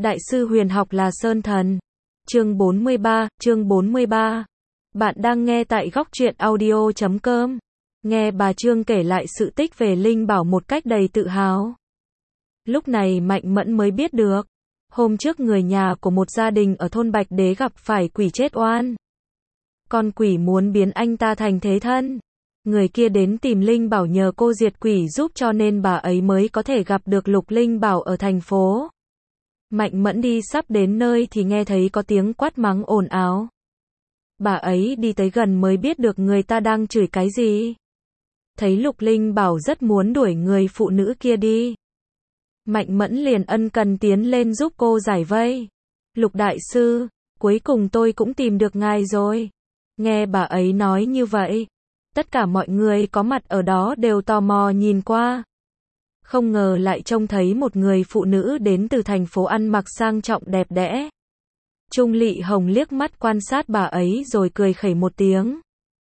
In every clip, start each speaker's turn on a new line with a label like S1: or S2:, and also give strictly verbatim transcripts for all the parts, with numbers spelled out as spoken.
S1: Đại sư huyền học là Sơn Thần. Chương bốn mươi ba, chương bốn mươi ba. Bạn đang nghe tại góc truyện audio chấm com. Nghe bà Trương kể lại sự tích về Linh Bảo một cách đầy tự hào. Lúc này Mạnh Mẫn mới biết được, hôm trước người nhà của một gia đình ở thôn Bạch Đế gặp phải quỷ chết oan. Con quỷ muốn biến anh ta thành thế thân. Người kia đến tìm Linh Bảo nhờ cô diệt quỷ giúp, cho nên bà ấy mới có thể gặp được Lục Linh Bảo ở thành phố. Mạnh Mẫn đi sắp đến nơi thì nghe thấy có tiếng quát mắng ồn ào. Bà ấy đi tới gần mới biết được người ta đang chửi cái gì. Thấy Lục Linh Bảo rất muốn đuổi người phụ nữ kia đi. Mạnh Mẫn liền ân cần tiến lên giúp cô giải vây. Lục đại sư, cuối cùng tôi cũng tìm được ngài rồi. Nghe bà ấy nói như vậy, tất cả mọi người có mặt ở đó đều tò mò nhìn qua. Không ngờ lại trông thấy một người phụ nữ đến từ thành phố ăn mặc sang trọng đẹp đẽ. Trung Lị Hồng liếc mắt quan sát bà ấy rồi cười khẩy một tiếng.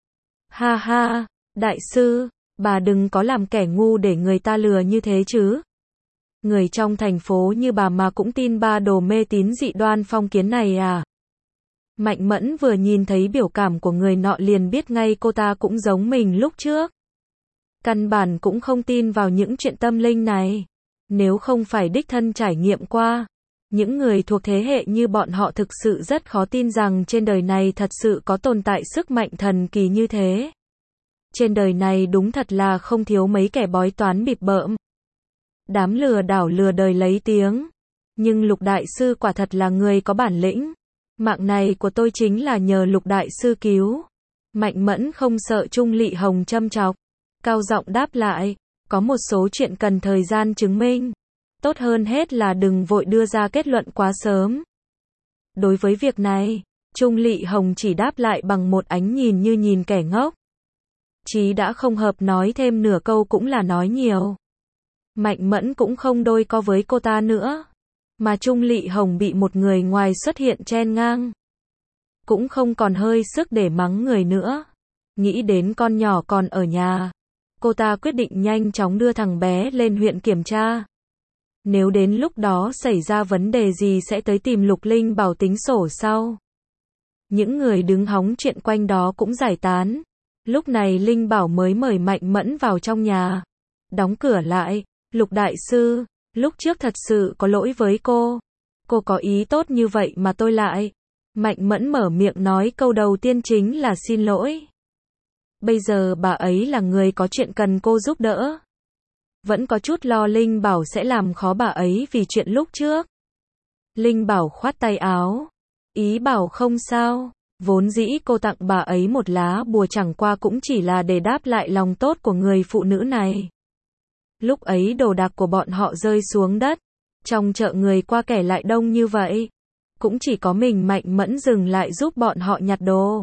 S1: Ha ha, đại sư, bà đừng có làm kẻ ngu để người ta lừa như thế chứ. Người trong thành phố như bà mà cũng tin ba đồ mê tín dị đoan phong kiến này à? Mạnh Mẫn vừa nhìn thấy biểu cảm của người nọ liền biết ngay cô ta cũng giống mình lúc trước. Căn bản cũng không tin vào những chuyện tâm linh này. Nếu không phải đích thân trải nghiệm qua, những người thuộc thế hệ như bọn họ thực sự rất khó tin rằng trên đời này thật sự có tồn tại sức mạnh thần kỳ như thế. Trên đời này đúng thật là không thiếu mấy kẻ bói toán bịp bợm. Đám lừa đảo lừa đời lấy tiếng. Nhưng Lục đại sư quả thật là người có bản lĩnh. Mạng này của tôi chính là nhờ Lục đại sư cứu. Mạnh Mẫn không sợ Trung Lị Hồng châm chọc. Cao giọng đáp lại, có một số chuyện cần thời gian chứng minh. Tốt hơn hết là đừng vội đưa ra kết luận quá sớm. Đối với việc này, Trung Lị Hồng chỉ đáp lại bằng một ánh nhìn như nhìn kẻ ngốc. Chí đã không hợp nói thêm nửa câu cũng là nói nhiều. Mạnh Mẫn cũng không đôi co với cô ta nữa. Mà Trung Lị Hồng bị một người ngoài xuất hiện chen ngang. Cũng không còn hơi sức để mắng người nữa. Nghĩ đến con nhỏ còn ở nhà. Cô ta quyết định nhanh chóng đưa thằng bé lên huyện kiểm tra. Nếu đến lúc đó xảy ra vấn đề gì sẽ tới tìm Lục Linh Bảo tính sổ sau. Những người đứng hóng chuyện quanh đó cũng giải tán. Lúc này Linh Bảo mới mời Mạnh Mẫn vào trong nhà. Đóng cửa lại. Lục đại sư, lúc trước thật sự có lỗi với cô. Cô có ý tốt như vậy mà tôi lại. Mạnh Mẫn mở miệng nói câu đầu tiên chính là xin lỗi. Bây giờ bà ấy là người có chuyện cần cô giúp đỡ. Vẫn có chút lo Linh Bảo sẽ làm khó bà ấy vì chuyện lúc trước. Linh Bảo khoát tay áo. Ý bảo không sao. Vốn dĩ cô tặng bà ấy một lá bùa chẳng qua cũng chỉ là để đáp lại lòng tốt của người phụ nữ này. Lúc ấy đồ đạc của bọn họ rơi xuống đất. Trong chợ người qua kẻ lại đông như vậy. Cũng chỉ có mình Mạnh Mẫn dừng lại giúp bọn họ nhặt đồ.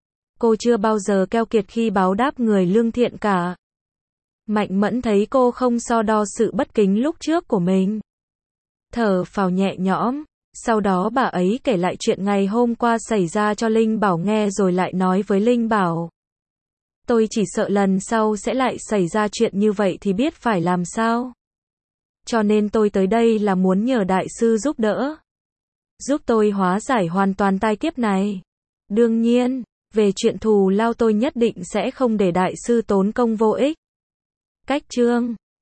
S1: Cô chưa bao giờ keo kiệt khi báo đáp người lương thiện cả. Mạnh Mẫn thấy cô không so đo sự bất kính lúc trước của mình. Thở phào nhẹ nhõm. Sau đó bà ấy kể lại chuyện ngày hôm qua xảy ra cho Linh Bảo nghe rồi lại nói với Linh Bảo. Tôi chỉ sợ lần sau sẽ lại xảy ra chuyện như vậy thì biết phải làm sao. Cho nên tôi tới đây là muốn nhờ đại sư giúp đỡ. Giúp tôi hóa giải hoàn toàn tai kiếp này. Đương nhiên, về chuyện thù lao tôi nhất định sẽ không để đại sư tốn công vô ích. Cách chương